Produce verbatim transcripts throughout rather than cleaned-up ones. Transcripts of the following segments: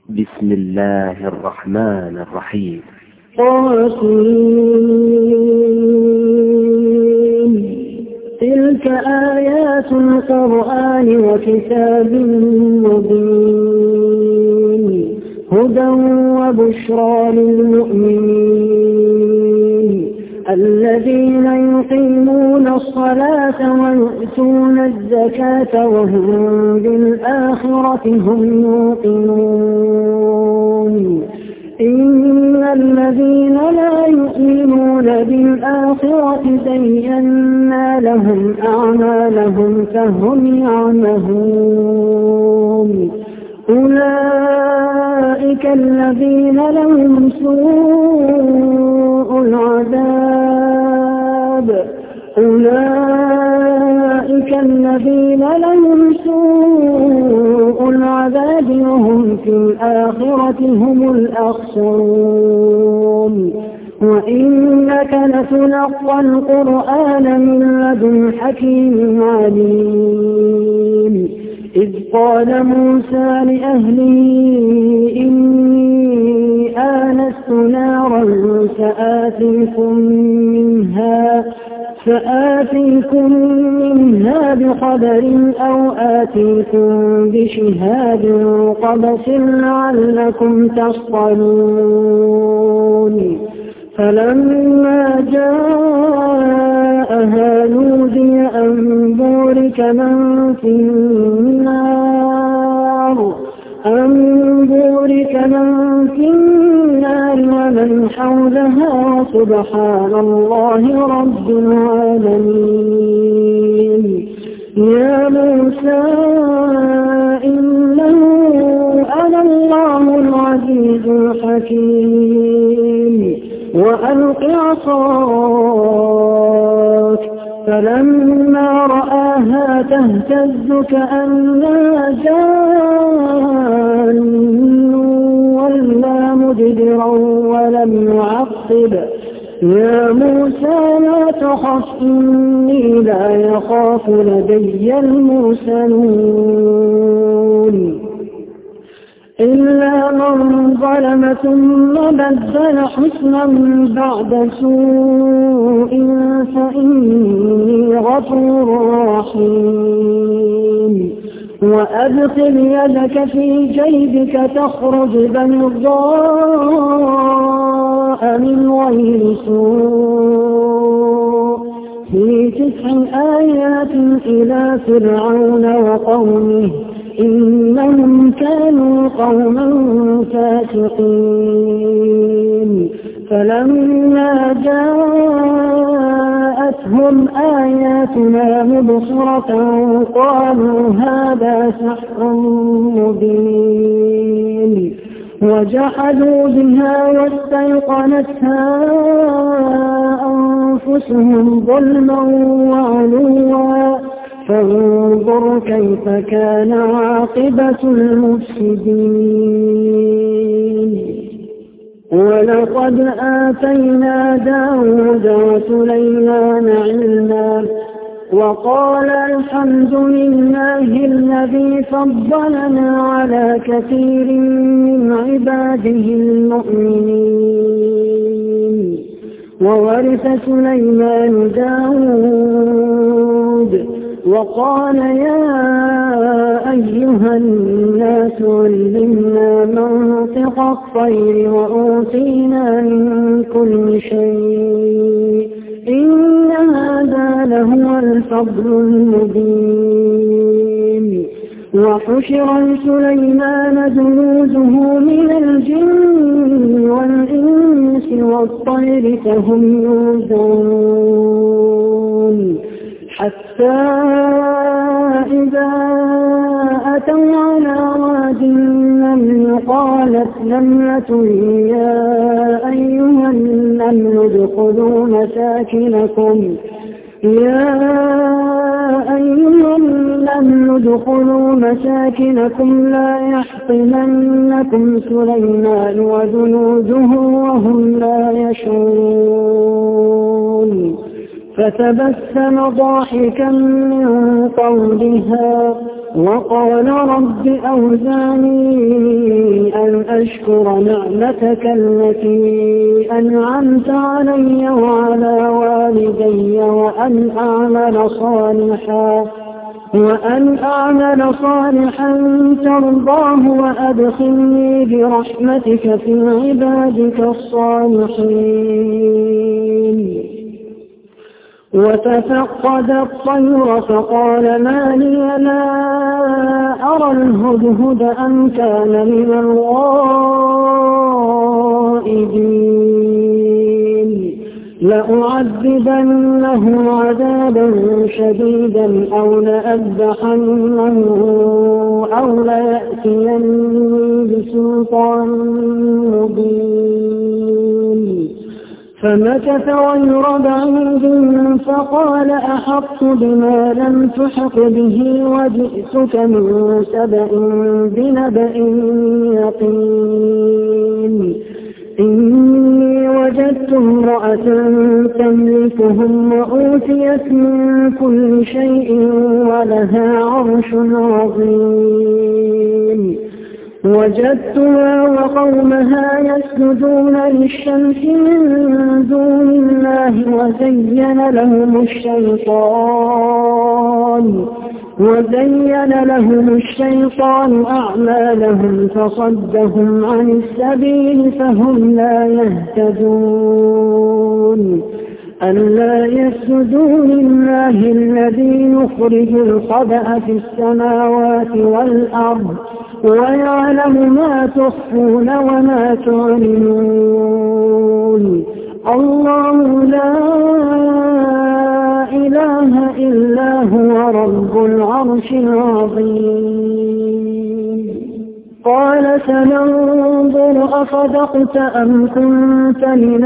بسم الله الرحمن الرحيم. طاسين. تلك آيات القرآن وكتاب مبين هدى وبشرى للمؤمنين الذين يقيمون الصلاة ويؤتون الزكاة وهم بالآخرة هم يوقنون إن الذين لا يؤمنون بالآخرة زينا لهم أعمالهم فهم يعمهون أولئك الذين لهم سوء العذاب أولئك الذين لهم سوء العذاب وهم في الآخرة هم الأخسرون وإنك لتلقى القرآن من لدن حكيم عليم إذ قال موسى لأهله إني آنست نارا سآتيكم منها فآتيكم منها بخبر أو آتيكم بشهاد قبس لعلكم تصطلون فلما جاءها نودي أن بورك من في النار أن بورك من في النار ومن حولها سبحان الله رب العالمين يا موسى إنه أنا الله العزيز الحكيم وألق عصاك فلما رآها تهتز كأنها جان ولا مدبرا ولم يعقب يا موسى لا تخف إني لا يخاف لدي المرسلون إلا من ظلم ثم بدل حسنا بعد سوء فإني غفور رحيم وأدخل يدك في جيبك تخرج بيضاء من غير سوء في تسع آيات إلى فرعون وقومه إنهم كانوا قوما فاسقين فلما جاءتهم آياتنا مبصرة قالوا هذا سحر مبين وجحدوا بها واستيقنتها أنفسهم ظلما وعلوا فانظر كيف كان عاقبة المفسدين ولقد آتينا داود وسليمان علما وقال الحمد لله الذي فضلنا على كثير من عباده المؤمنين وورث سليمان داود وقال يا أيها الناس علمنا منطق الطير وأوتينا من كل شيء إن هذا لهو الفضل المبين وحشر لسليمان جنوده من الجن والإنس والطير فهم يوزعون حتى إذا أتوا على واد النمل قالت نملة يا أيها النمل ادخلوا مساكنكم يا أيها النمل ادخلوا مساكنكم لا يحطمنكم سليمان وجنوده وهم لا يشعرون فتبسم ضاحكا من قولها وقال رب أوزعني أن أشكر نعمتك التي أنعمت علي وعلى والدي وأن أعمل صالحا وأن أعمل صالحا ترضاه وأدخلني برحمتك في عبادك الصالحين. وتفقد الطير فقال ما لي لا أرى الهدهد أم كان من الغائبين لأعذبنه عذابا شديدا أو لأذبحنه أو ليأتيني بسلطان مبين. فمكث غير بعيد فقال أحطت بما لم تحط به وجئتك من سبأ بنبأ يقين. إني وجدت امرأة تملكهم وأوتيت من كل شيء ولها عرش عظيم. وجدتها وقومها يسجدون للشمس من دون الله وزين لهم الشيطان وزين لهم الشيطان أعمالهم فصدهم عن السبيل فهم لا يهتدون. ألا يسجدوا لله الذي يخرج الخبأ في السماوات والأرض ويعلم ما تخفون وما تعلنون. الله لا إله إلا هو رب العرش العظيم. قال سننظر أصدقت أم كنت من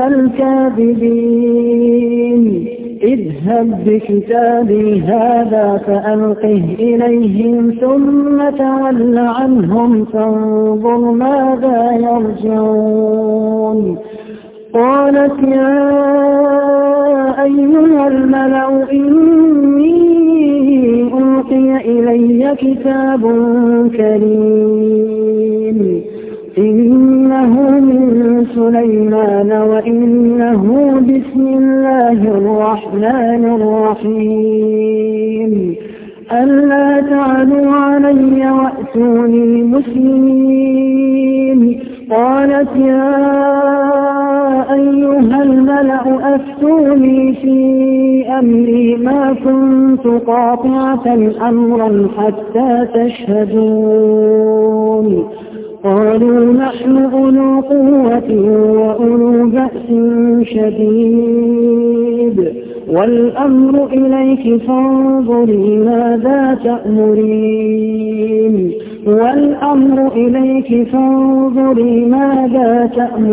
الكاذبين. اذهب بكتابي هذا فألقه إليهم ثم تول عنهم فانظر ماذا يرجعون. قالت يا أيها الملأ إني ألقي إلي كتاب كريم إنه من سليمان وإنه بسم الله الرحمن الرحيم. ألا تعلوا علي وأتوني مسلمين. قالت يا أيها الملأ أفتوني في أمري ما كنت قاطعة أمرا حتى تشهدون. قالوا نحن أولو قوة وأولو بأس شديد والأمر إليك فانظري ماذا تأمرين والأمر إليك فانظري ماذا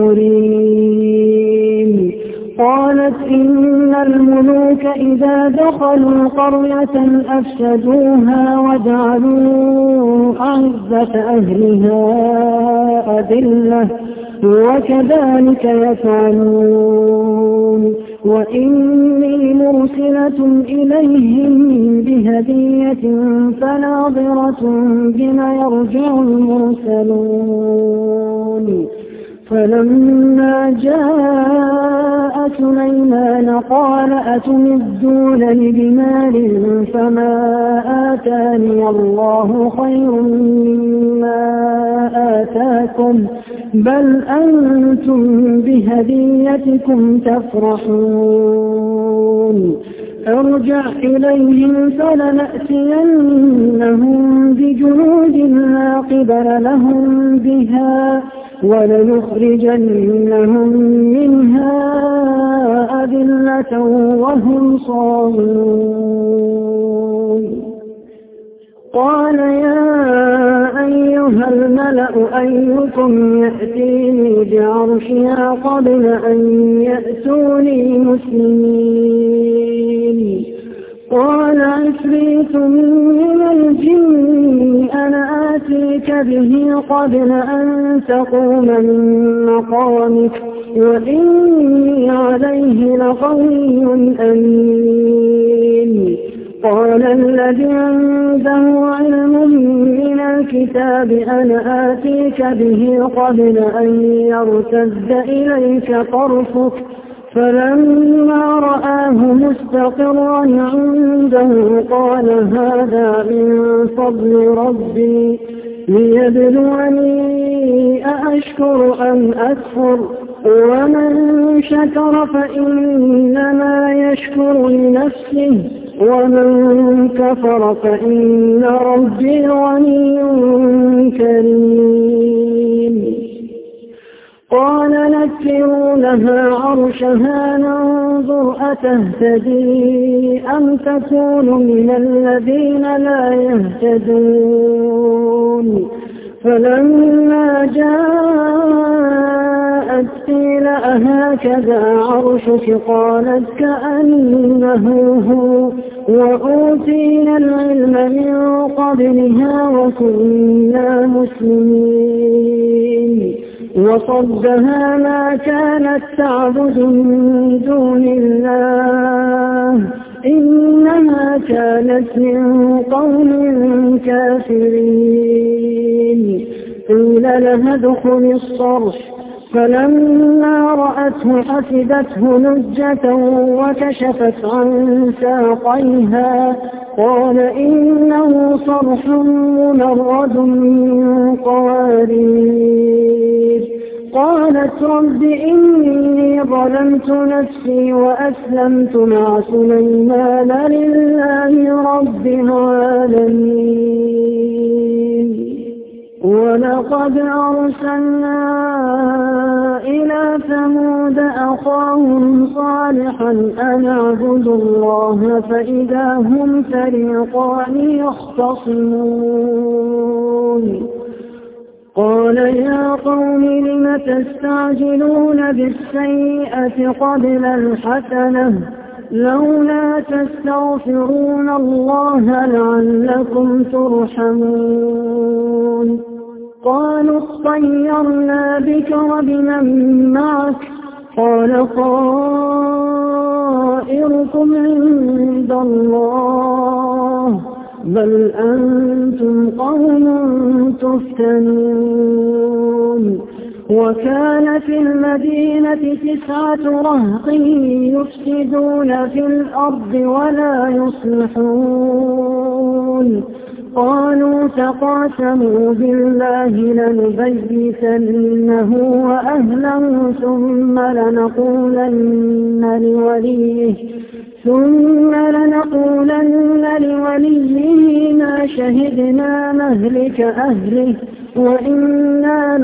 تأمرين. قالت إن الملوك إذا دخلوا قرية أفسدوها وجعلوا أعزة أهلها أذلة وكذلك يفعلون. وإني مرسلة إليهم بهدية فناظرة بما يرجع المرسلون. فلما جاء سليمان قال أتمدونني بمال فما آتاني الله خير مما آتاكم بل أنتم بهديتكم تفرحون. ارجع إليهم فلنأتينهم بجنود لا قبل لهم بها ولنخرجنهم منها أذلة وهم صاغرون. قال يا أيها الملأ أيكم يأتيني بعرشها قبل أن يأتوني مسلمين. قال عفريت من الجن أنا آتيك به قبل أن تقوم من مقامك وإني عليه لقوي أمين. قال الذي عنده علم من الكتاب أنا آتيك به قبل أن يرتد إليك طرفك فلما رآه مستقرا عنده قال هذا من فضل ربي ليبلوني أأشكر أم أكفر ومن شكر فإنما يشكر لنفسه ومن كفر فإن ربي غني كريم. قال نكروا لها عرشها ننظر أتهتدي أم تكون من الذين لا يهتدون فلما جاءت قيل أهكذا عرشك قالت كأنه هو وأوتينا العلم من قبلها وكنا مسلمين وصدها ما كانت تعبد من دون الله إنها كانت من قوم كافرين. قيل لها ادخل الصرح فلما رأته حسبته لجة وكشفت عن ساقيها قال إنه صرح ممرد من قوارير. قالت رب إني ظلمت نفسي وأسلمت مع سليمان لله رب العالمين. ولقد أرسلنا إلى ثمود أخاهم صالحا أن اعبدوا الله فإذا هم فريقان يختصمون. قال يا قوم لم تستعجلون بالسيئة قبل الحسنة لولا تستغفرون الله لعلكم ترحمون. قالوا اطيرنا بك وبمن معك قال طائركم عند الله بل أنتم قوم تفتنون. وكان في المدينة تسعة رهط يفسدون في الأرض ولا يصلحون قالوا تقاسموا بالله لنبيتنه وأهله ثم لنقولن لوليه ثم لنقولن لوليه ما شهدنا مهلك أهله وإنا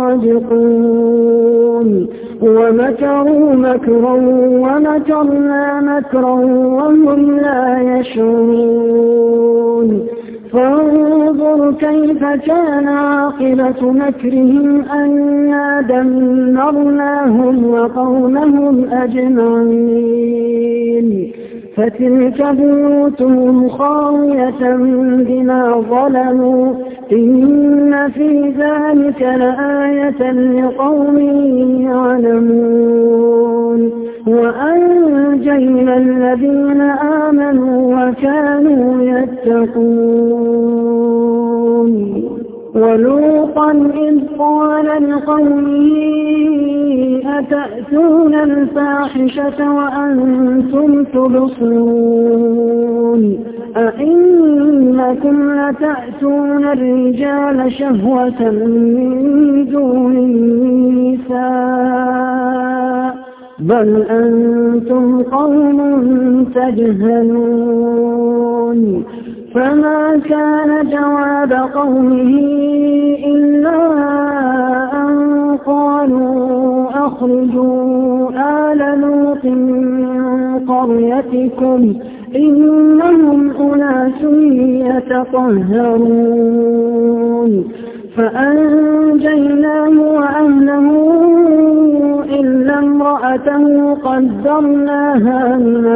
لصادقون. ومكروا مكرا ومكرنا مكرا وهم لا يشعرون. فانظر كيف كان عاقبة مكرهم أنا دمرناهم وقومهم أجمعين. فتلك بيوتهم خاوية بما ظلموا إن في ذلك لآية لقوم يعلمون. وأنجينا الذين آمنوا وكانوا يتقون. ولوطا إذ قال لقومه أتأتون الفاحشة وأنتم تبصرون أئنكم لتأتون الرجال شهوة من دون النساء بل أنتم قوم تجهلون. فما كان جواب قومه إلا أن قالوا أخرجوا آل لوط من قريتكم إنهم أناس يتطهرون. فأنجيناه وأهله إلا امرأته قدرناها من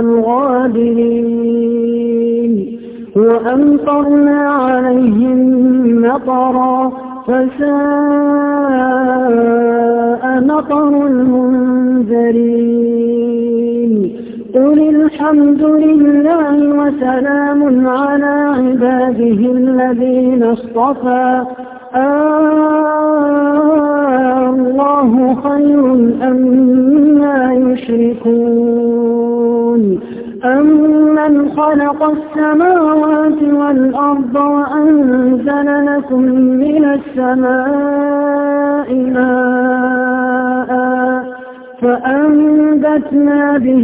الغابرين. وأمطرنا عليهم مطرا فساء مطر المنذرين. قل الحق الحمد لله وسلام على عباده الذين اصطفى آه الله خير أما يشركون أمن خلق السماوات والأرض وأنزل لكم من السماء ماء فأنبتنا به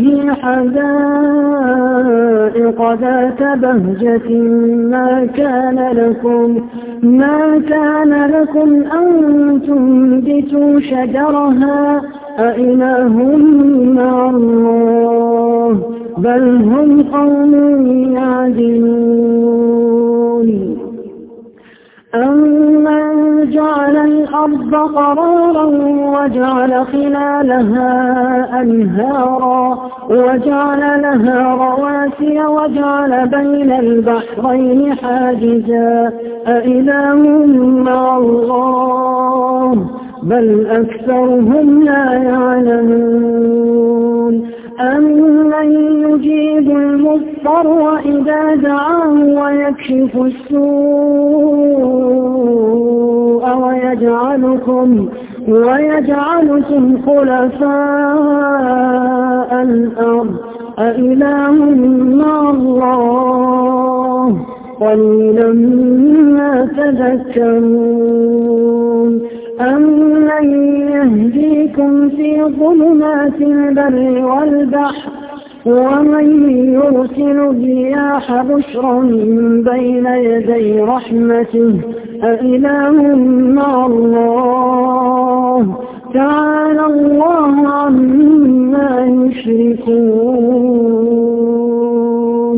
حدائق ذات بهجة ما كان لكم ما كان لكم أن تنبتوا شجرها أإله مع الله بل هم قوم يعدلون أمن جعل الأرض قرارا وجعل خلالها أنهارا وجعل لها رواسي وجعل بين البحرين حاجزا أإله مع الله بل أكثرهم لا يعلمون أمن يجيب المضطر إذا دعاه ويكشف السوء ويجعلكم ويجعلكم خلفاء الأرض أإله مع الله قليلا ما تذكرون أمن يهديكم في ظلمات البر والبحر ومن يرسل الرياح بشرا بين يدي رحمته أإله مع الله تعالى الله عما يشركون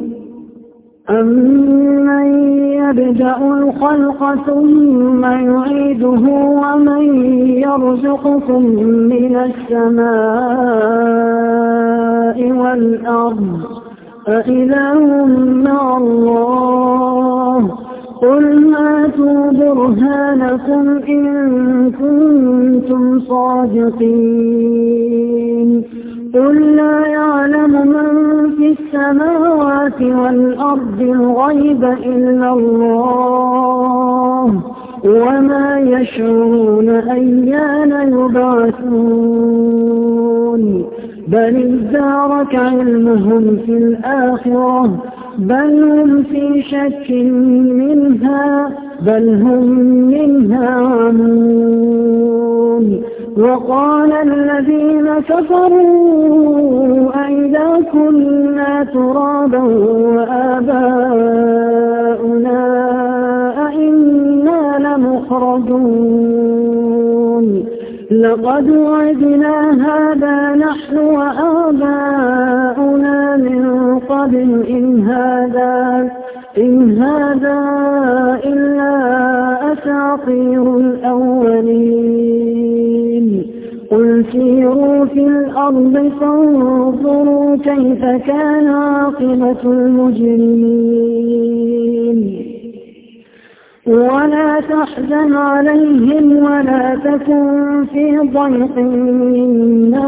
أمن يبدأ الخلق ثم يعيده ومن يرزقكم من السماء والأرض أإله مع الله قل هاتوا برهانكم إن كنتم صادقين قل لا يعلم من في السماوات والأرض الغيب إلا الله وما يشعرون أيان يبعثون بل ادارك علمهم في الآخرة بل هم في شك منها بل هم منها عمون وقال الذين كفروا أئذا كنا ترابا وآباؤنا أئنا لمخرجون لقد وعدنا هذا نحن وآباؤنا من قبل إن هذا إن هذا إلا أساطير الأولين قل سيروا في الأرض فانظروا كيف كان عاقبة المجرمين ولا تحزن عليهم ولا تكن في ضيق مما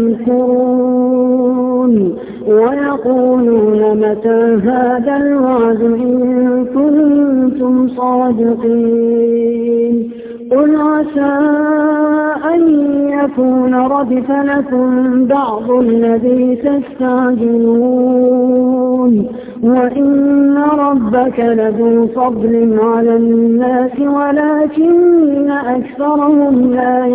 يمكرون ويقولون متى هذا الوعد إن كنتم صادقين قل عسى أن يكون ردف لكم بعض الذي تستعجلون وإن ربك لذو فضل على الناس ولكن أكثرهم لا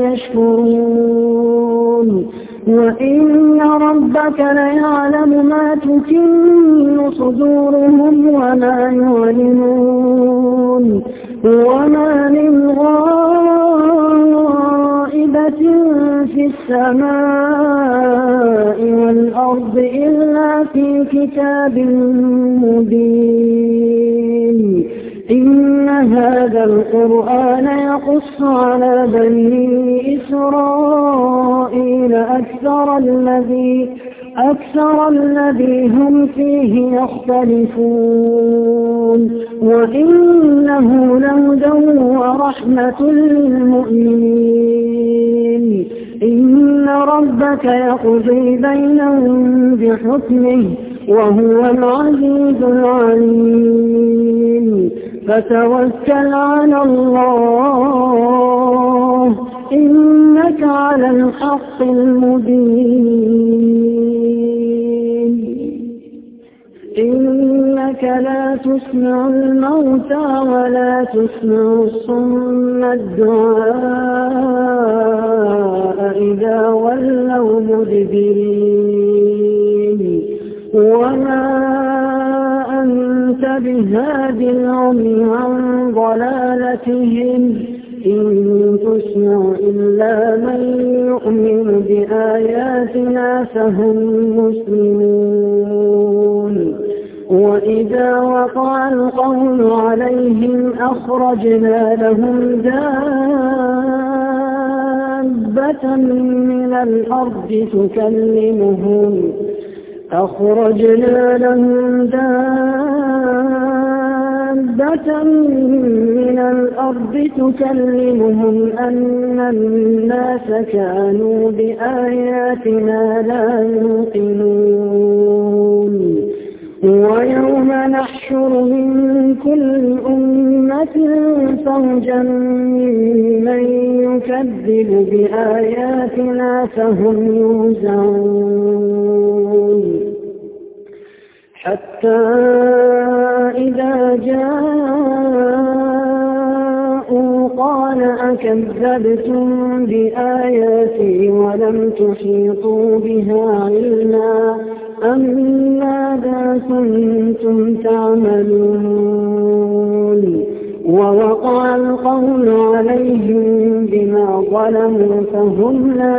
يشكرون وإن ربك ليعلم ما تكن صدورهم وما يعلنون وما من غائبة في السماء والأرض إلا في كتاب مبين إن هذا القرآن يقص على بني إسرائيل أكثر الذي أكثر الذي هم فيه يختلفون وإنه لهدى ورحمة للمؤمنين إن ربك ربك يقضي بينهم بحكمه وهو العزيز العليم فتوكل على الله إنك على الحق المبين إنك لا تسمع الموتى ولا تسمع الصم الدعاء إذا ولوا مدبرين وما أنت بهادي العمي عن ضلالتهم إن تسمع إلا من يؤمن بآياتنا فهم مسلمون وإذا وقع القول عليهم أخرجنا لهم دابة من الأرض تكلمهم أخرجنا لهم دابة من الأرض تكلمهم أن الناس كانوا بآياتنا لا يوقنون ويوم نحشر من كل أمة فوجا ممن يكذب بآياتنا فهم يوزعون حتى إذا جاءوا قال أكذبتم بآياتي ولم تحيطوا بها علما أم ماذا كنتم تعملون ووقع القول عليهم بما ظلموا فهم لا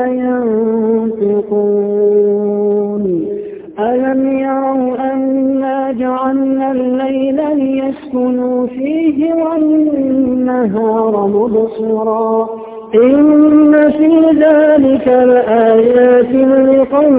ينطقون ألم يروا أنا جعلنا الليل ليسكنوا فيه والنهار مبصرا إن في ذلك لآيات لقوم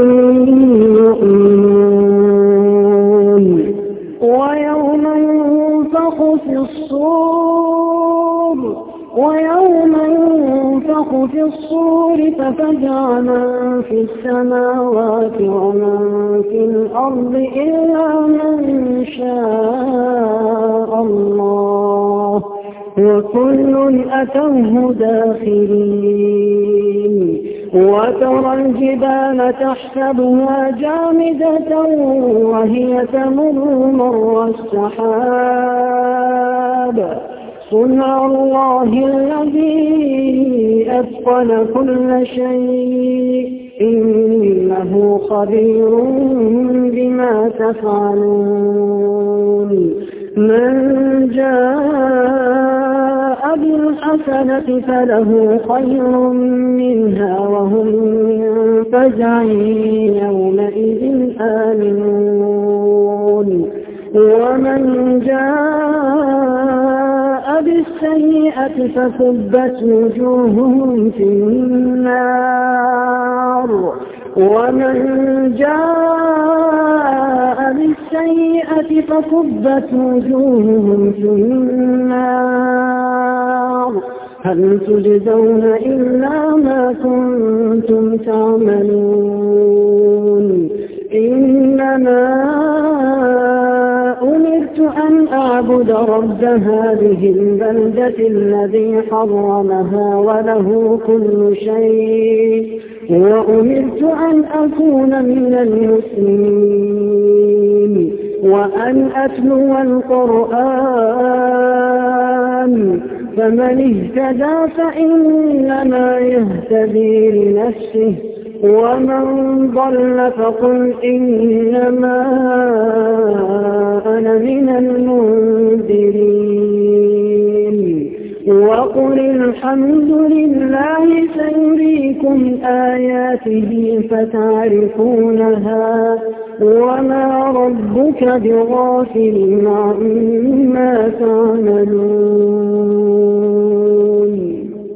يؤمنون ويوم ينفخ في الصور ويوم ينفخ في الصور ففزع من في السماوات ومن في الأرض إلا من شاء الله وكل أتوه داخلين وترى الجبال تحسبها جامدة وهي تمر مر السحاب صنع الله الذي أتقن كل شيء إنه خبير بما تفعلون من جاء بالحسنة فله خير منها وهم من فزع يومئذ آمنون ومن جاء بالسيئة فكبت وجوههم في النار ومن جاء بالسيئة فكبت وجوههم في النار هل تجزون إلا ما كنتم تعملون إنما أمرت أن أعبد رب هذه البلدة الذي حرمها وله كل شيء وأمرت أن أكون من المسلمين وأن أتلو القرآن فمن اهتدى فإنما يهتدي لنفسه ومن ضل فقل إنما أنا من المنذرين وقل الحمد لله سيريكم آياته فتعرفونها وما ربك بغافل عما تعملون